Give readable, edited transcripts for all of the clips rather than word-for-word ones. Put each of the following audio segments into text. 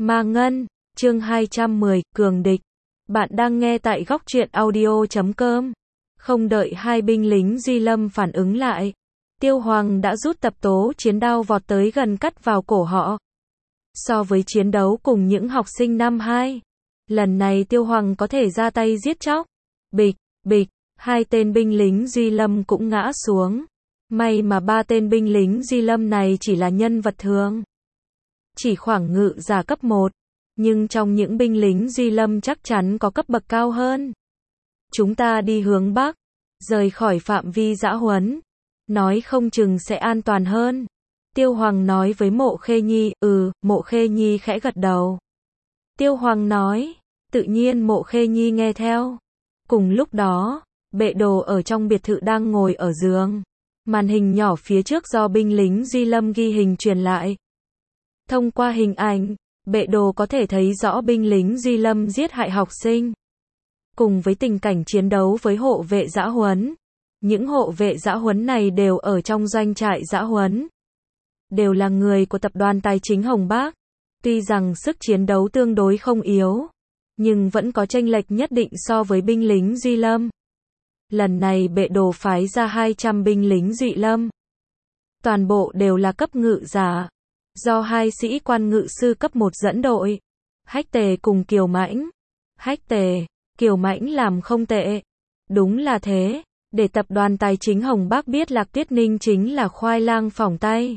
Ma Ngân, chương 210, Cường Địch. Bạn đang nghe tại góc truyện audio.com. Không đợi hai binh lính Duy Lâm phản ứng lại, Tiêu Hoàng đã rút tập tố chiến đao vọt tới gần cắt vào cổ họ. So với chiến đấu cùng những học sinh năm 2, lần này Tiêu Hoàng có thể ra tay giết chóc. Bịch, bịch, hai tên binh lính Duy Lâm cũng ngã xuống. May mà ba tên binh lính Duy Lâm này chỉ là nhân vật thường, chỉ khoảng ngự giả cấp 1, nhưng trong những binh lính Duy Lâm chắc chắn có cấp bậc cao hơn. Chúng ta đi hướng Bắc, rời khỏi phạm vi dã huấn, nói không chừng sẽ an toàn hơn. Tiêu Hoàng nói với Mộ Khê Nhi. Mộ Khê Nhi khẽ gật đầu. Tiêu Hoàng nói, tự nhiên Mộ Khê Nhi nghe theo. Cùng lúc đó, Bệ Đồ ở trong biệt thự đang ngồi ở giường. Màn hình nhỏ phía trước do binh lính Duy Lâm ghi hình truyền lại. Thông qua hình ảnh, Bệ Đồ có thể thấy rõ binh lính Duy Lâm giết hại học sinh. Cùng với tình cảnh chiến đấu với hộ vệ dã huấn. Những hộ vệ dã huấn này đều ở trong doanh trại dã huấn. Đều là người của tập đoàn tài chính Hồng Bác. Tuy rằng sức chiến đấu tương đối không yếu, nhưng vẫn có chênh lệch nhất định so với binh lính Duy Lâm. Lần này Bệ Đồ phái ra 200 binh lính Duy Lâm. Toàn bộ đều là cấp ngự giả, do hai sĩ quan ngự sư cấp 1 dẫn đội. Hách Tề cùng Kiều Mãnh. Hách Tề, Kiều Mãnh làm không tệ. Đúng là thế, để tập đoàn tài chính Hồng Bác biết Lạc Tuyết Ninh chính là khoai lang phỏng tay.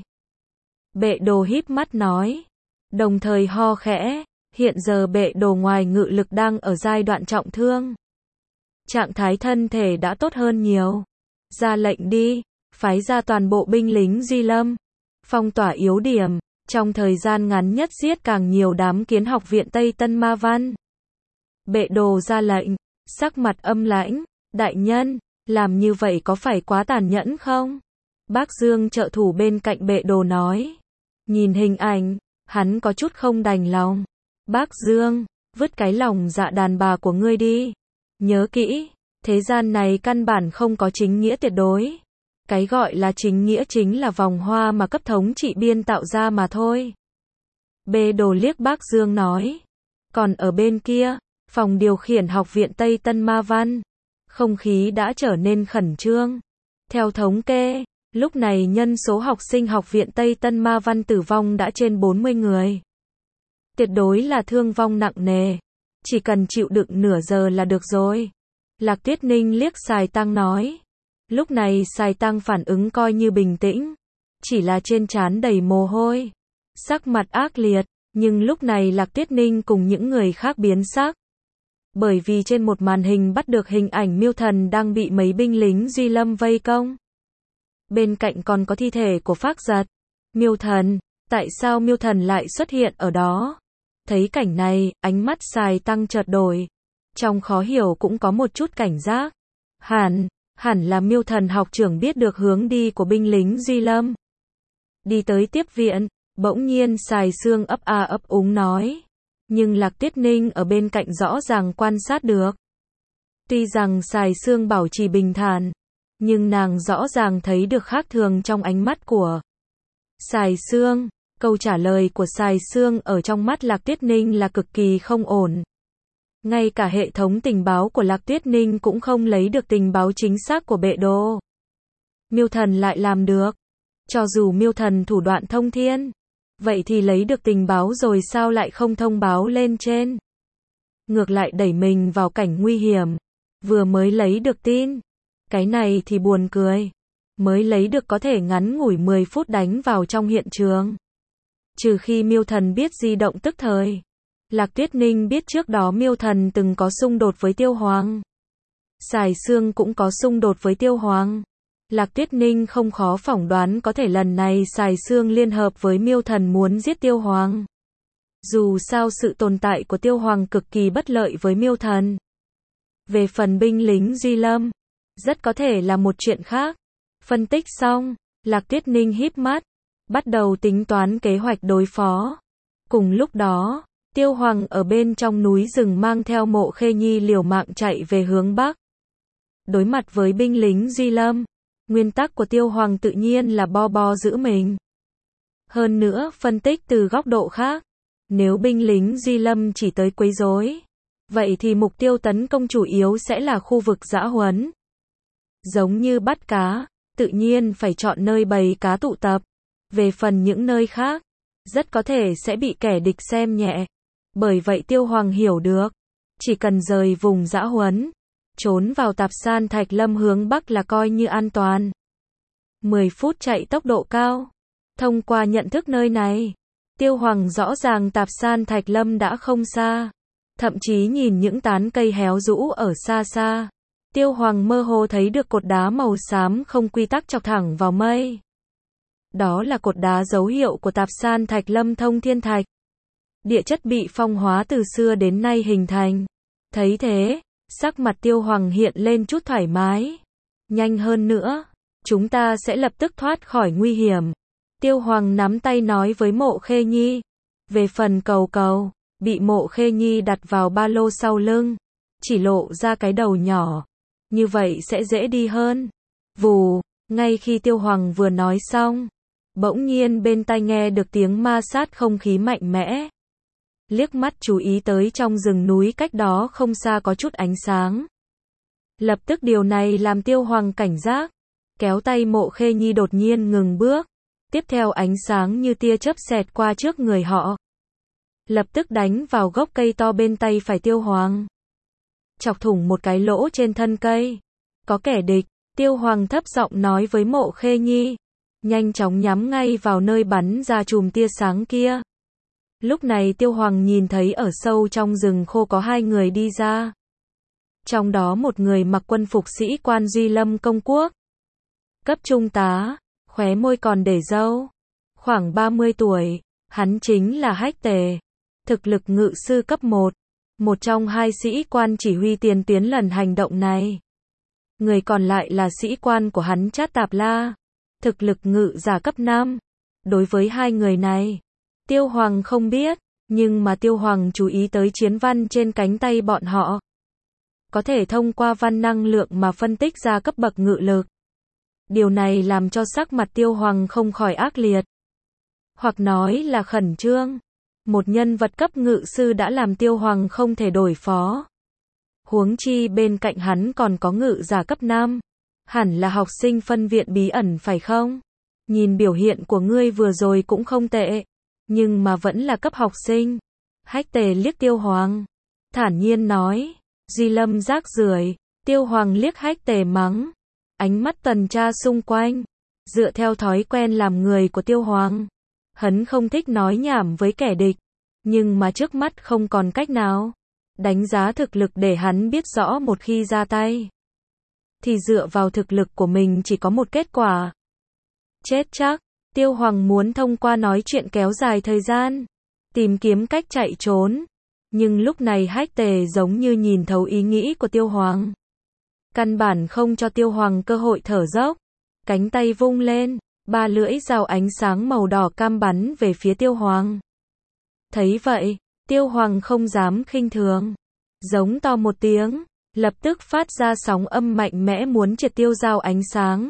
Bệ Đồ híp mắt nói, đồng thời ho khẽ, hiện giờ Bệ Đồ ngoài ngự lực đang ở giai đoạn trọng thương. Trạng thái thân thể đã tốt hơn nhiều. Ra lệnh đi, phái ra toàn bộ binh lính Duy Lâm, phong tỏa yếu điểm, trong thời gian ngắn nhất giết càng nhiều đám kiến học viện Tây Tân Ma Văn. Bệ Đồ ra lệnh, sắc mặt âm lãnh, đại nhân, làm như vậy có phải quá tàn nhẫn không? Bác Dương trợ thủ bên cạnh Bệ Đồ nói. Nhìn hình ảnh, hắn có chút không đành lòng. Bác Dương, vứt cái lòng dạ đàn bà của ngươi đi. Nhớ kỹ, thế gian này căn bản không có chính nghĩa tuyệt đối. Cái gọi là chính nghĩa chính là vòng hoa mà cấp thống trị biên tạo ra mà thôi. Bệ Đồ liếc Bác Dương nói. Còn ở bên kia, phòng điều khiển học viện Tây Tân Ma Văn, không khí đã trở nên khẩn trương. Theo thống kê, lúc này nhân số học sinh học viện Tây Tân Ma Văn tử vong đã trên 40 người. Tuyệt đối là thương vong nặng nề. Chỉ cần chịu đựng nửa giờ là được rồi. Lạc Tuyết Ninh liếc Sài Tăng nói. Lúc này Sài Tăng phản ứng coi như bình tĩnh, chỉ là trên trán đầy mồ hôi, sắc mặt ác liệt, nhưng lúc này Lạc Tuyết Ninh cùng những người khác biến sắc. Bởi vì trên một màn hình bắt được hình ảnh Miêu Thần đang bị mấy binh lính Duy Lâm vây công. Bên cạnh còn có thi thể của Phác Giật. Miêu Thần, tại sao Miêu Thần lại xuất hiện ở đó? Thấy cảnh này, ánh mắt Sài Tăng chợt đổi. Trong khó hiểu cũng có một chút cảnh giác. Hẳn là Miêu Thần học trưởng biết được hướng đi của binh lính Duy Lâm. Đi tới tiếp viện, bỗng nhiên Sài Sương ấp a ấp úng nói. Nhưng Lạc Tuyết Ninh ở bên cạnh rõ ràng quan sát được. Tuy rằng Sài Sương bảo trì bình thản, nhưng nàng rõ ràng thấy được khác thường trong ánh mắt của Sài Sương. Câu trả lời của Sài Sương ở trong mắt Lạc Tuyết Ninh là cực kỳ không ổn. Ngay cả hệ thống tình báo của Lạc Tuyết Ninh cũng không lấy được tình báo chính xác của Bệ Đồ. Miêu Thần lại làm được. Cho dù Miêu Thần thủ đoạn thông thiên, vậy thì lấy được tình báo rồi sao lại không thông báo lên trên? Ngược lại đẩy mình vào cảnh nguy hiểm. Vừa mới lấy được tin. Cái này thì buồn cười. Mới lấy được có thể ngắn ngủi 10 phút đánh vào trong hiện trường. Trừ khi Miêu Thần biết di động tức thời. Lạc Tuyết Ninh biết trước đó Miêu Thần từng có xung đột với Tiêu Hoàng. Sài Sương cũng có xung đột với Tiêu Hoàng. Lạc Tuyết Ninh không khó phỏng đoán có thể lần này Sài Sương liên hợp với Miêu Thần muốn giết Tiêu Hoàng. Dù sao sự tồn tại của Tiêu Hoàng cực kỳ bất lợi với Miêu Thần. Về phần binh lính Duy Lâm, rất có thể là một chuyện khác. Phân tích xong, Lạc Tuyết Ninh híp mắt, bắt đầu tính toán kế hoạch đối phó. Cùng lúc đó, Tiêu Hoàng ở bên trong núi rừng mang theo Mộ Khê Nhi liều mạng chạy về hướng Bắc. Đối mặt với binh lính Duy Lâm, nguyên tắc của Tiêu Hoàng tự nhiên là bo bo giữ mình. Hơn nữa, phân tích từ góc độ khác, Nếu binh lính Duy Lâm chỉ tới quấy rối, vậy thì mục tiêu tấn công chủ yếu sẽ là khu vực dã huấn. Giống như bắt cá, tự nhiên phải chọn nơi bầy cá tụ tập. Về phần những nơi khác, rất có thể sẽ bị kẻ địch xem nhẹ. Bởi vậy Tiêu Hoàng hiểu được, chỉ cần rời vùng dã huấn, trốn vào Tạp San Thạch Lâm hướng Bắc là coi như an toàn. 10 phút chạy tốc độ cao. Thông qua nhận thức nơi này, Tiêu Hoàng rõ ràng Tạp San Thạch Lâm đã không xa. Thậm chí nhìn những tán cây héo rũ ở xa xa, Tiêu Hoàng mơ hồ thấy được cột đá màu xám không quy tắc chọc thẳng vào mây. Đó là cột đá dấu hiệu của Tạp San Thạch Lâm Thông Thiên Thạch. Địa chất bị phong hóa từ xưa đến nay hình thành. Thấy thế, sắc mặt Tiêu Hoàng hiện lên chút thoải mái. Nhanh hơn nữa, chúng ta sẽ lập tức thoát khỏi nguy hiểm. Tiêu Hoàng nắm tay nói với Mộ Khê Nhi. Về phần cầu cầu, bị Mộ Khê Nhi đặt vào ba lô sau lưng, chỉ lộ ra cái đầu nhỏ. Như vậy sẽ dễ đi hơn. Vù, ngay khi Tiêu Hoàng vừa nói xong, bỗng nhiên bên tai nghe được tiếng ma sát không khí mạnh mẽ. Liếc mắt chú ý tới trong rừng núi cách đó không xa có chút ánh sáng. Lập tức điều này làm Tiêu Hoàng cảnh giác, kéo tay Mộ Khê Nhi đột nhiên ngừng bước. Tiếp theo ánh sáng như tia chớp xẹt qua trước người họ, lập tức đánh vào gốc cây to bên tay phải Tiêu Hoàng, chọc thủng một cái lỗ trên thân cây. Có kẻ địch, Tiêu Hoàng thấp giọng nói với Mộ Khê Nhi, nhanh chóng nhắm ngay vào nơi bắn ra chùm tia sáng kia. Lúc này Tiêu Hoàng nhìn thấy ở sâu trong rừng khô có 2 người đi ra. Trong đó một người mặc quân phục sĩ quan Duy Lâm công quốc, cấp trung tá, khóe môi còn để râu, khoảng 30 tuổi, hắn chính là Hách Tề, thực lực ngự sư cấp 1, một trong 2 sĩ quan chỉ huy tiền tuyến lần hành động này. Người còn lại là sĩ quan của hắn Chát Tạp La, thực lực ngự giả cấp 5. Đối với 2 người này, Tiêu Hoàng không biết, nhưng mà Tiêu Hoàng chú ý tới chiến văn trên cánh tay bọn họ. Có thể thông qua văn năng lượng mà phân tích ra cấp bậc ngự lực. Điều này làm cho sắc mặt Tiêu Hoàng không khỏi ác liệt. Hoặc nói là khẩn trương. Một nhân vật cấp ngự sư đã làm Tiêu Hoàng không thể đối phó. Huống chi bên cạnh hắn còn có ngự giả cấp 5. Hẳn là học sinh phân viện bí ẩn phải không? Nhìn biểu hiện của ngươi vừa rồi cũng không tệ. Nhưng mà vẫn là cấp học sinh. Hách Tề liếc Tiêu Hoàng, thản nhiên nói. Duy Lâm rác rưởi. Tiêu Hoàng liếc Hách Tề mắng. Ánh mắt tuần tra xung quanh. Dựa theo thói quen làm người của Tiêu Hoàng, hắn không thích nói nhảm với kẻ địch. Nhưng mà trước mắt không còn cách nào. Đánh giá thực lực để hắn biết rõ một khi ra tay, thì dựa vào thực lực của mình chỉ có một kết quả. Chết chắc. Tiêu Hoàng muốn thông qua nói chuyện kéo dài thời gian, tìm kiếm cách chạy trốn. Nhưng lúc này Hách Tề giống như nhìn thấu ý nghĩ của Tiêu Hoàng. Căn bản không cho Tiêu Hoàng cơ hội thở dốc. Cánh tay vung lên, 3 lưỡi dao ánh sáng màu đỏ cam bắn về phía Tiêu Hoàng. Thấy vậy, Tiêu Hoàng không dám khinh thường. Giống to một tiếng, lập tức phát ra sóng âm mạnh mẽ muốn triệt tiêu dao ánh sáng.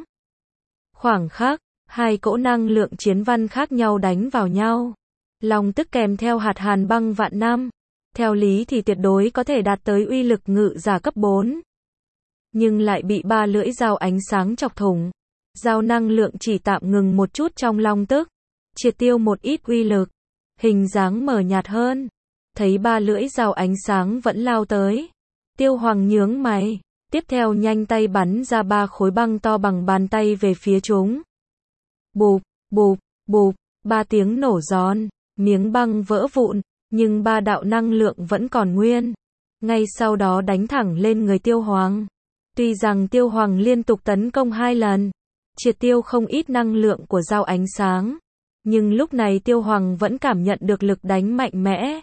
Khoảng khắc, 2 cỗ năng lượng chiến văn khác nhau đánh vào nhau. Long tức kèm theo hạt hàn băng vạn năm. Theo lý thì tuyệt đối có thể đạt tới uy lực ngự giả cấp 4. Nhưng lại bị 3 lưỡi dao ánh sáng chọc thủng. Dao năng lượng chỉ tạm ngừng một chút trong long tức, triệt tiêu một ít uy lực. Hình dáng mờ nhạt hơn. Thấy 3 lưỡi dao ánh sáng vẫn lao tới. Tiêu Hoàng nhướng mày. Tiếp theo nhanh tay bắn ra 3 khối băng to bằng bàn tay về phía chúng. Bụp, bụp, bụp, 3 tiếng nổ giòn, miếng băng vỡ vụn, nhưng 3 đạo năng lượng vẫn còn nguyên. Ngay sau đó đánh thẳng lên người Tiêu Hoàng. Tuy rằng Tiêu Hoàng liên tục tấn công 2 lần, triệt tiêu không ít năng lượng của dao ánh sáng, nhưng lúc này Tiêu Hoàng vẫn cảm nhận được lực đánh mạnh mẽ.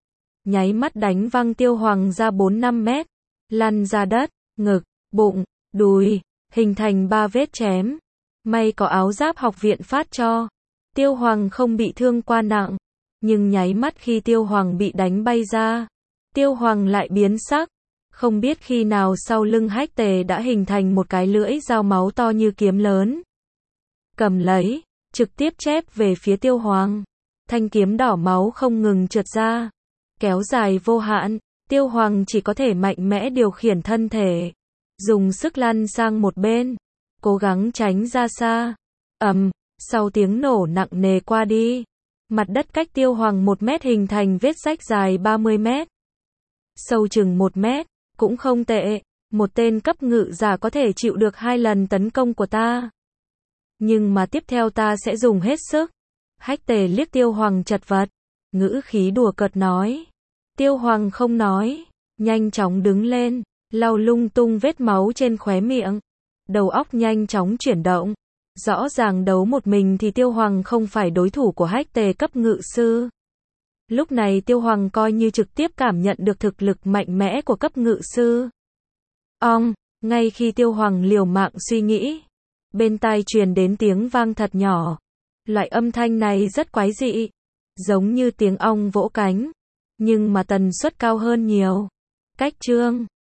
Nháy mắt đánh văng Tiêu Hoàng ra 4-5 mét, lăn ra đất, ngực, bụng, đùi, hình thành 3 vết chém. May có áo giáp học viện phát cho. Tiêu Hoàng không bị thương quá nặng, nhưng nháy mắt khi Tiêu Hoàng bị đánh bay ra, Tiêu Hoàng lại biến sắc. Không biết khi nào sau lưng Hách Tề đã hình thành một cái lưỡi dao máu to như kiếm lớn. Cầm lấy, trực tiếp chép về phía Tiêu Hoàng. thanh kiếm đỏ máu không ngừng trượt ra, kéo dài vô hạn. Tiêu Hoàng chỉ có thể mạnh mẽ điều khiển thân thể, dùng sức lăn sang một bên, cố gắng tránh ra xa. Sau tiếng nổ nặng nề qua đi, mặt đất cách Tiêu Hoàng 1 mét hình thành vết rách dài 30 mét, sâu chừng 1 mét, cũng không tệ. Một tên cấp ngự giả có thể chịu được 2 lần tấn công của ta. Nhưng mà tiếp theo ta sẽ dùng hết sức. Hách Tề liếc Tiêu Hoàng chật vật, ngữ khí đùa cợt nói. Tiêu Hoàng không nói, nhanh chóng đứng lên, lau lung tung vết máu trên khóe miệng. Đầu óc nhanh chóng chuyển động. Rõ ràng đấu một mình thì Tiêu Hoàng không phải đối thủ của Hách Tề cấp ngự sư. Lúc này Tiêu Hoàng coi như trực tiếp cảm nhận được thực lực mạnh mẽ của cấp ngự sư. Ngay khi Tiêu Hoàng liều mạng suy nghĩ, bên tai truyền đến tiếng vang thật nhỏ. Loại âm thanh này rất quái dị, giống như tiếng ong vỗ cánh, nhưng mà tần suất cao hơn nhiều. Cách chương